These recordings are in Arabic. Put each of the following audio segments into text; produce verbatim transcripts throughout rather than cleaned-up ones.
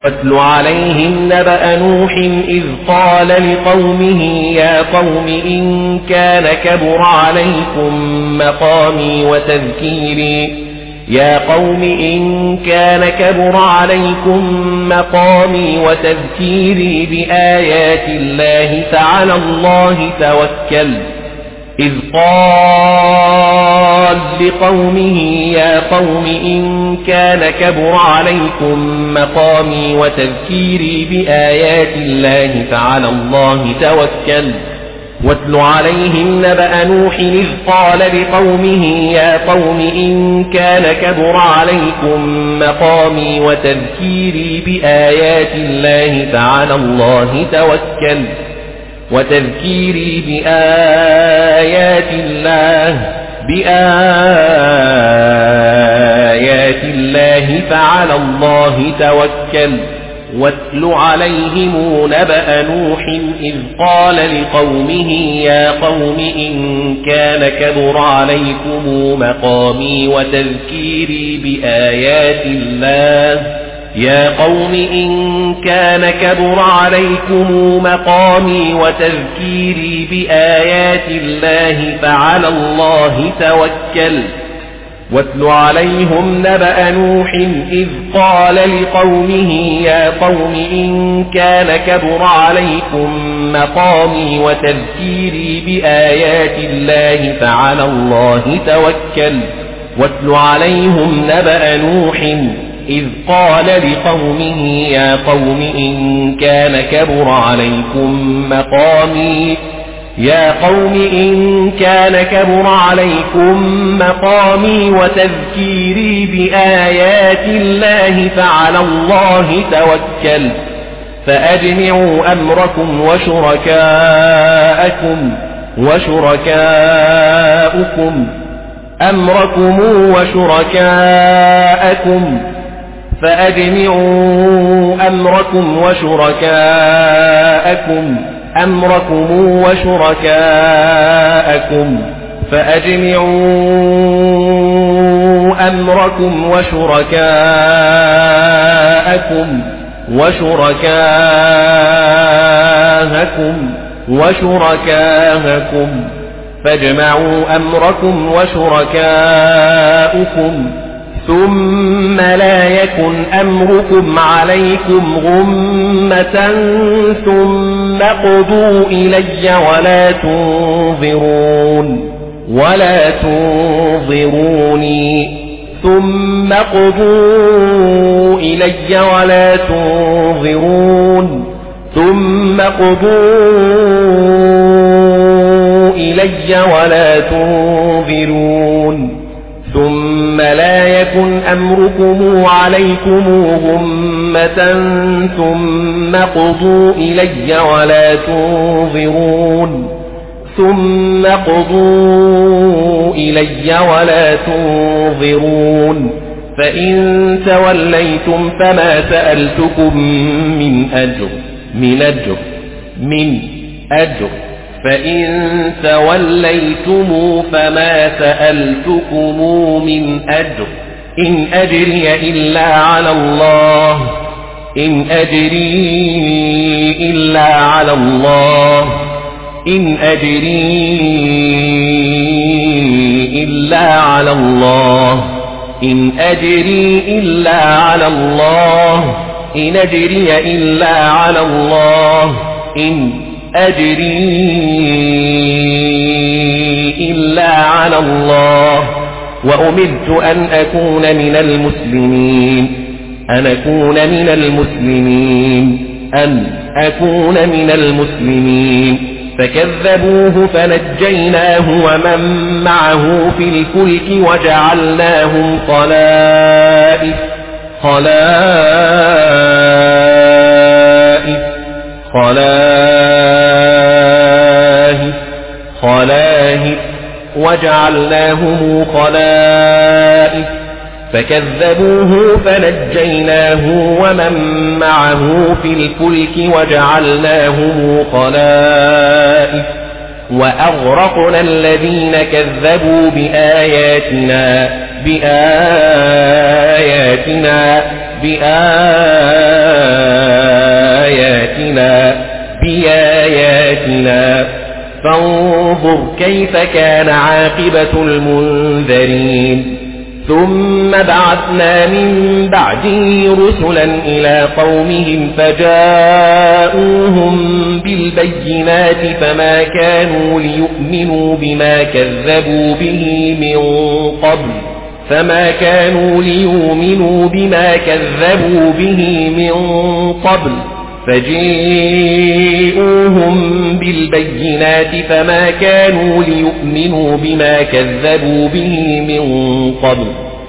واتل عليهم نبأ نوح إذ قال لقومه يا قوم إن كان كبر عليكم مقامي وتذكيري يا قوم إن كان كبر عليكم مقامي وتذكيري بآيات الله فعلى الله توكل إذ قال لقومه يا قوم إن كان كبر عليكم مقامي وتذكيري بآيات الله فعلى الله توكل واتل عليهم نبأ نوح إذ قال لقومه يا قوم إن كان كبر عليكم مقامي وتذكيري بآيات الله فعلى الله توكل وتذكيري بآيات الله بآيات الله فعلى الله توكل واتل عليهم نبأ نوح إذ قال لقومه يا قوم إن كان كبر عليكم مقامي وتذكيري بآيات الله يا قوم إن كان كبر عليكم مقامي وتذكيري بآيات الله فعلى الله توكل واتل عليهم نبأ نوح إذ قال لقومه يا قوم إن كان كبر عليكم مقامي وتذكيري بآيات الله فعلى الله توكل واتل عليهم نبأ نوح إذ قال لقومه يا قوم إن كان كبر عليكم مقامي يا قوم إن كان كبر عليكم مقامي وتذكيري بآيات الله فعلى الله توكل فأجمعوا أمركم وشركاءكم وشركاءكم أمركم وشركاءكم فأجمعوا أمركم وشركاءكم أمركم وشركاءكم فأجمعوا أمركم وشركاءكم وشركاءكم وشركاءكم فاجمعوا أمركم وشركاءكم ثم لا يكن أمركم عليكم غمة ثم قضوا إلي ولا تنظرون ولا تنظروني ثم قضوا إلي ولا تنظرون ثم قضوا إلي ولا تنظرون ثم لا يكن أمركم عليكم غمة ثم قضوا إلي ولا تنظرون ثم قضوا إلي ولا تنظرون فإن توليتم فما سألتكم من أجر من أجر من أجر فإن توليتم فما سألتكم من أجر إن أجري إلا على الله إن أجري إلا على الله إن أجري إلا على الله إن أجري إلا على الله إن أجري إلا على الله إن أجري إلا على الله وأمرت أن أكون من المسلمين أن أكون من المسلمين أن أكون من المسلمين فكذبوه فنجيناه ومن معه في الفلك وجعلناهم خلائف خلائف خلائف خلائف وجعلناهم خلائف فكذبوه فنجيناه ومن معه في الفلك وجعلناهم خلائف وأغرقنا الذين كذبوا بآياتنا بآياتنا بآياتنا بآياتنا فانظر كيف كان عاقبة المنذرين ثم بعثنا من بعده رسلا إلى قومهم فجاءوهم بالبينات فما كانوا ليؤمنوا بما كذبوا به من قبل فما كانوا ليؤمنوا بما كذبوا به من قبل فجاءوهم بالبينات فما كانوا ليؤمنوا بما كذبوا به من قبل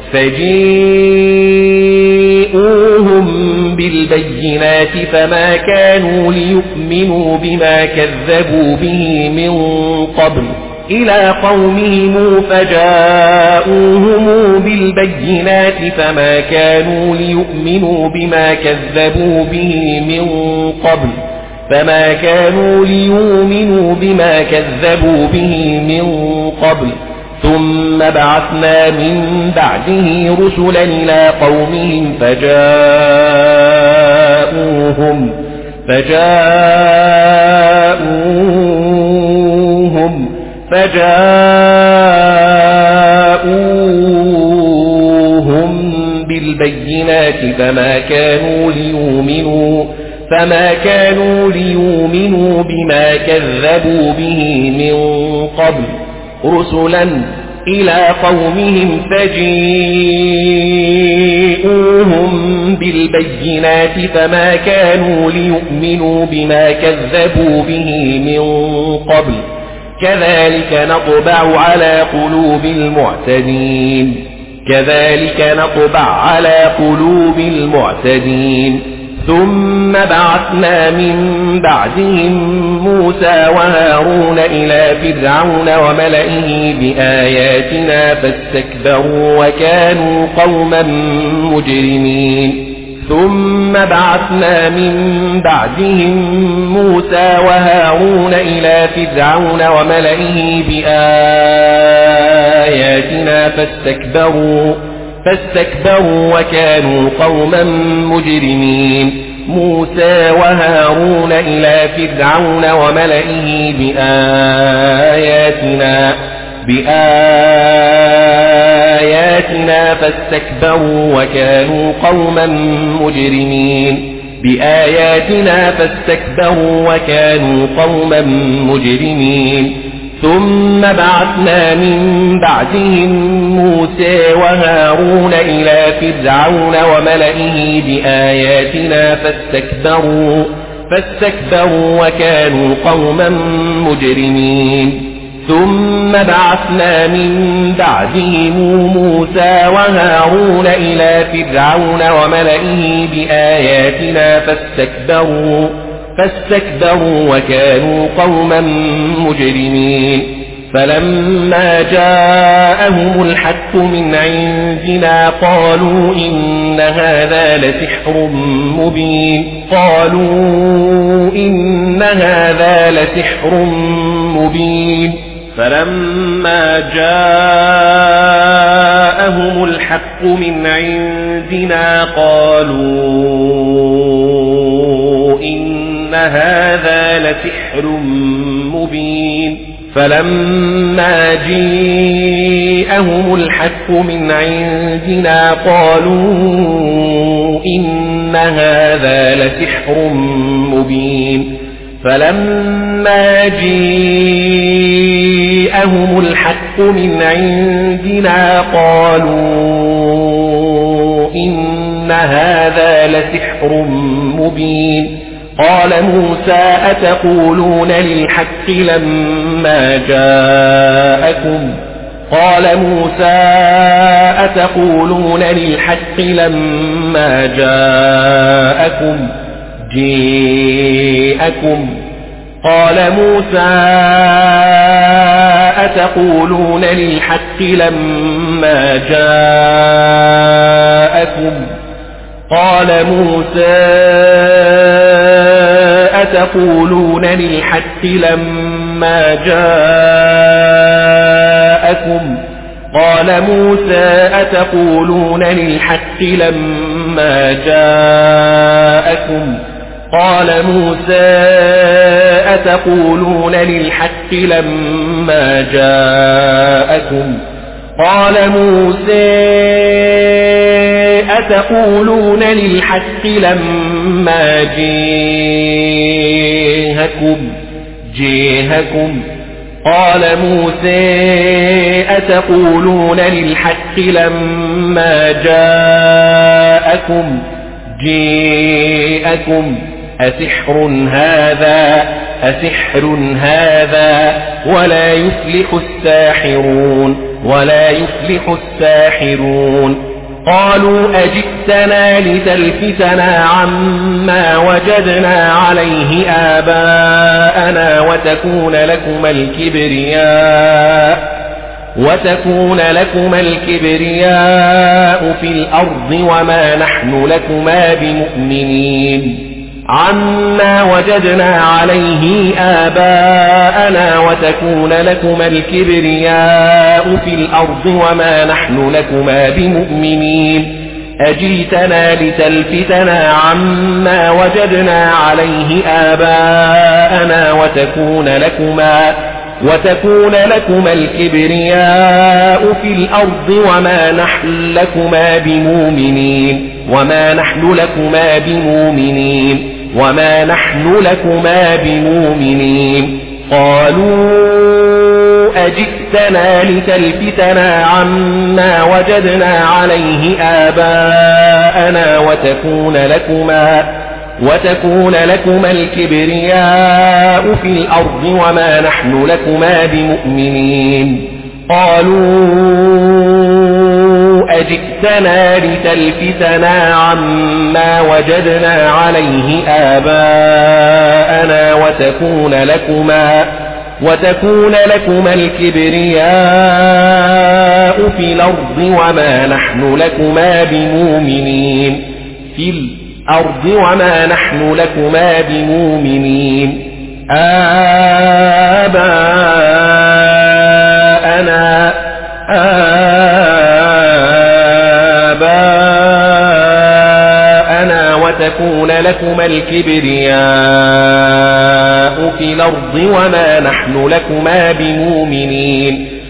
فجاءوهم بالبينات فما كانوا ليؤمنوا بما كذبوا به من قبل إلى قومهم فجاءوهم بالبينات فما كانوا ليؤمنوا بما كذبوا به من قبل فما كانوا ليؤمنوا بما كذبوا به من قبل ثم بعثنا من بعده رسلا إلى قومهم فجاءوهم فجاءوهم فجاءوهم بالبينات فما كانوا ليؤمنوا فما كانوا ليؤمنوا بما كذبوا به من قبل رسلا إلى قومهم فجاءوهم بالبينات فما كانوا ليؤمنوا بما كذبوا به من قبل كذلك نطبع على قلوب المعتدين كذلك نطبع على قلوب المعتدين ثم بعثنا من بعدهم موسى وهارون إلى فرعون وملئه بآياتنا فاستكبروا وكانوا قوما مجرمين ثم بعثنا من بعدهم موسى وهارون إلى فرعون وملئه بآياتنا فاستكبروا فاستكبروا وكانوا قوما مجرمين موسى وهارون إلى فرعون وملئه بآياتنا بآياتنا فاستكبروا وكانوا قوما مجرمين بآياتنا فاستكبروا وكانوا قوما مجرمين ثم بعثنا من بعدهم موسى وهارون إلى فرعون وملئه بآياتنا فاستكبروا فاستكبروا وكانوا قوما مجرمين ثم بعثنا من بعدهم موسى وهارون إلى فرعون وملئه بآياتنا فاستكبروا فاستكبروا وكانوا قوما مجرمين فلما جاءهم الحق من عندنا قالوا إن هذا لسحر مبين قالوا إن هذا لسحر مبين فلما جاءهم الحق من عندنا قالوا إن هذا لسحر مبين فلما جاءهم الحق من عندنا قالوا إن هذا لسحر مبين فلما جاءهم الحق من عندنا قالوا إن هذا لسحر مبين قال موسى أتقولون للحق لما جاءكم قال موسى أتقولون للحق لما جاءكم جاءكم قال موسى أتقولون للحق لما جاءكم قال موسى أتقولون للحق لما جاءكم قال موسى أتقولون للحق لما لما جاءكم قال موسى أتقولون للحق لما جاءكم قال موسى أتقولون للحق لما جاءكم جاءكم قال موسى أتقولون للحق لما جاءكم جاءكم أسحر هذا أسحر هذا ولا يفلح الساحرون ولا يفلح الساحرون قالوا أجئتنا لتلفتنا عما وجدنا عليه آباءنا وتكون لكما الكبرياء وتكون لكما الكبرياء في الأرض وما نحن لكما بمؤمنين عما وجدنا عليه آباءنا وتكون لكما الكبرياء في الأرض وما نحن لكما بمؤمنين أجيتنا لتلفتنا عما وجدنا عليه آباءنا وتكون لكما وتكون لكما الكبرياء في الأرض وما نحن لكما بمؤمنين وما نحن لكما بمؤمنين وما نحن لكما بمؤمنين قالوا أجئتنا لتلفتنا عما وجدنا عليه آباءنا وتكون لكما وتكون لكما الكبرياء في الأرض وما نحن لكما بمؤمنين قالوا أجئتنا لتلفتنا عما وجدنا عليه آباءنا وتكون لكما وتكون لكما الكبرياء في الأرض وما نحن لكما بمؤمنين في الأرض وما نحن لكما بمؤمنين آباءنا آباءنا وتكون لكما الكبرياء في الأرض وما نحن لكما بمؤمنين